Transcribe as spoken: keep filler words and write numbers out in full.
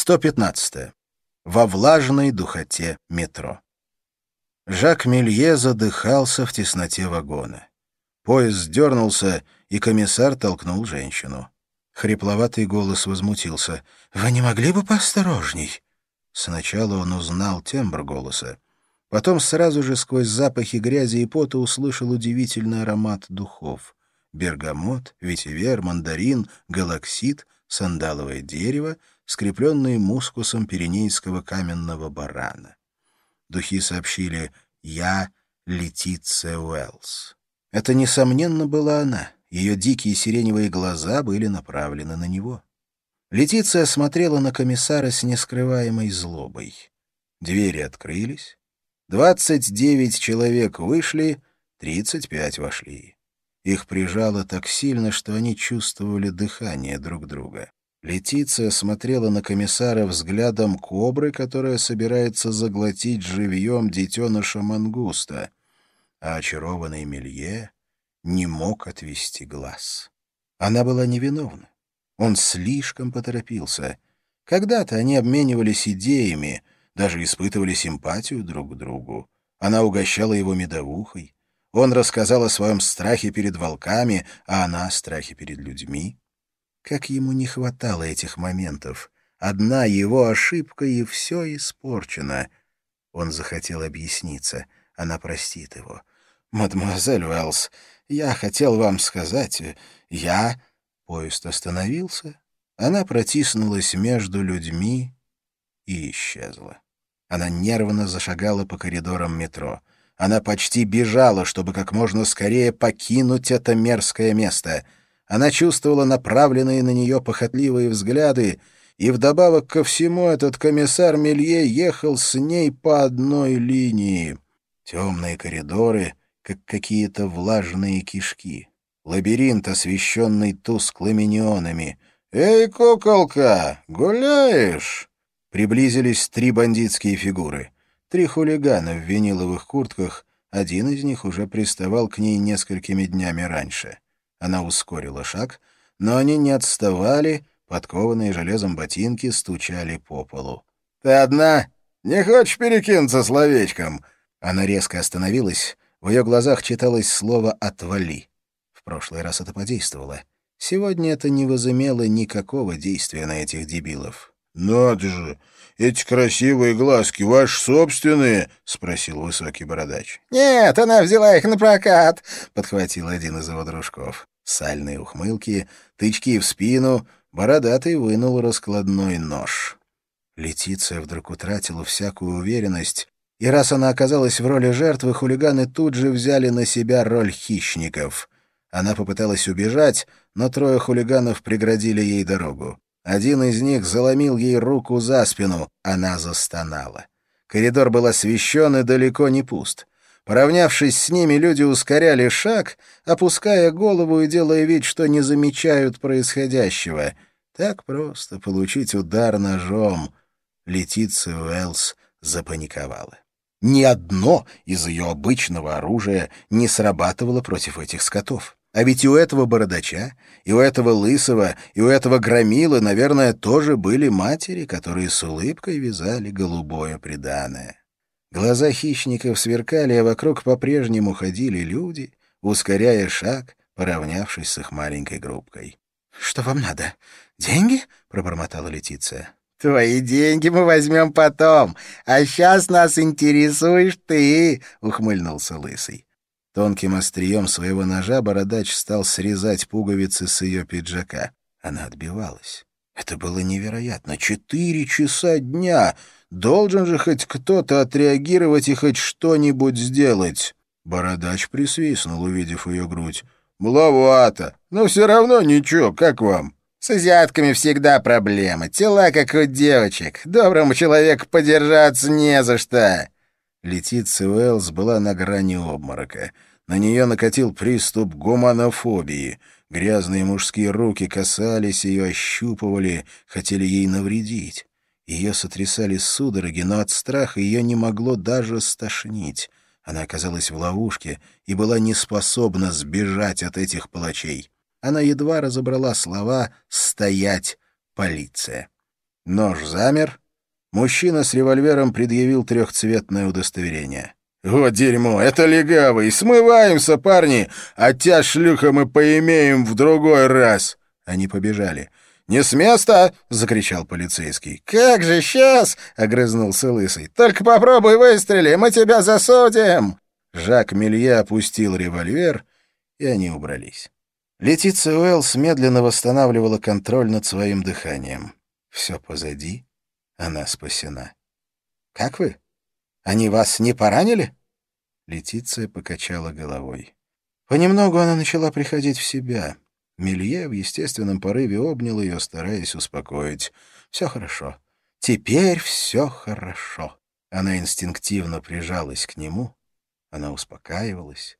сто пятнадцатое. Во влажной духоте метро. Жак Мелье задыхался в тесноте вагона. Поезд дернулся, и комиссар толкнул женщину. Хрипловатый голос возмутился. «Вы не могли бы поосторожней?» Сначала он узнал тембр голоса. Потом сразу же сквозь запахи грязи и пота услышал удивительный аромат духов. Бергамот, ветивер, мандарин, галаксит, сандаловое дерево, скрепленные мускусом пиренейского каменного барана. Духи сообщили «Я Летиция Уэллс». Это, несомненно, была она. Ее дикие сиреневые глаза были направлены на него. Летиция смотрела на комиссара с нескрываемой злобой. Двери открылись. Двадцать девять человек вышли, тридцать пять вошли. Их прижало так сильно, что они чувствовали дыхание друг друга. Летиция смотрела на комиссара взглядом кобры, которая собирается заглотить живьем детеныша мангуста, а очарованный Мелье не мог отвести глаз. Она была невиновна. Он слишком поторопился. Когда-то они обменивались идеями, даже испытывали симпатию друг к другу. Она угощала его медовухой. Он рассказал о своем страхе перед волками, а она о страхе перед людьми. Как ему не хватало этих моментов. Одна его ошибка, и все испорчено. Он захотел объясниться. Она простит его. «Мадемуазель Уэллс, я хотел вам сказать... Я...» Поезд остановился. Она протиснулась между людьми и исчезла. Она нервно зашагала по коридорам метро. Она почти бежала, чтобы как можно скорее покинуть это мерзкое место. Она чувствовала направленные на нее похотливые взгляды, и вдобавок ко всему этот комиссар Мелье ехал с ней по одной линии. Темные коридоры, как какие-то влажные кишки. Лабиринт, освещенный тусклыми неонами. «Эй, куколка, гуляешь?» Приблизились три бандитские фигуры. Три хулигана в виниловых куртках, один из них уже приставал к ней несколькими днями раньше. Она ускорила шаг, но они не отставали, подкованные железом ботинки стучали по полу. «Ты одна? Не хочешь перекинуться словечком?» Она резко остановилась, в ее глазах читалось слово «отвали». В прошлый раз это подействовало. Сегодня это не возымело никакого действия на этих дебилов. «Надо же! Эти красивые глазки ваши собственные?» — спросил высокий бородач. «Нет, она взяла их на прокат», — подхватил один из его дружков. Сальные ухмылки, тычки в спину, бородатый вынул раскладной нож. Летиция вдруг утратила всякую уверенность, и раз она оказалась в роли жертвы, хулиганы тут же взяли на себя роль хищников. Она попыталась убежать, но трое хулиганов преградили ей дорогу. Один из них заломил ей руку за спину. Она застонала. Коридор был освещен и далеко не пуст. Поравнявшись с ними, люди ускоряли шаг, опуская голову и делая вид, что не замечают происходящего. Так просто получить удар ножом. Летиция Уэллс запаниковала. Ни одно из ее обычного оружия не срабатывало против этих скотов. А ведь и у этого бородача, и у этого лысого, и у этого громилы, наверное, тоже были матери, которые с улыбкой вязали голубое приданое. Глаза хищников сверкали, а вокруг по-прежнему ходили люди, ускоряя шаг, поравнявшись с их маленькой группкой. — Что вам надо? Деньги? — пробормотала Летиция. — Твои деньги мы возьмем потом, а сейчас нас интересуешь ты, — ухмыльнулся лысый. Тонким острием своего ножа бородач стал срезать пуговицы с ее пиджака. Она отбивалась. Это было невероятно. Четыре часа дня! Должен же хоть кто-то отреагировать и хоть что-нибудь сделать. Бородач присвистнул, увидев ее грудь. «Маловато, но все равно ничего, как вам?» «С азиатками всегда проблема. Тела, как у девочек. Доброму человеку подержаться не за что». Летиция Уэллс была на грани обморока. На нее накатил приступ гуманофобии. Грязные мужские руки касались ее, ощупывали, хотели ей навредить. Ее сотрясали судороги, но от страха ее не могло даже стошнить. Она оказалась в ловушке и была не способна сбежать от этих палачей. Она едва разобрала слова «стоять, полиция». Нож замер. Мужчина с револьвером предъявил трехцветное удостоверение. «Вот дерьмо! Это легавый! Смываемся, парни! А тя, шлюха, мы поимеем в другой раз!» Они побежали. «Не с места!» — закричал полицейский. «Как же сейчас!» — огрызнулся Лысый. «Только попробуй выстрели, мы тебя засудим!» Жак Мелье опустил револьвер, и они убрались. Летиция Уэллс медленно восстанавливала контроль над своим дыханием. Все позади, она спасена. «Как вы? Они вас не поранили?» Летиция покачала головой. Понемногу она начала приходить в себя. Мелье в естественном порыве обнял ее, стараясь успокоить. «Все хорошо. Теперь все хорошо». Она инстинктивно прижалась к нему. Она успокаивалась.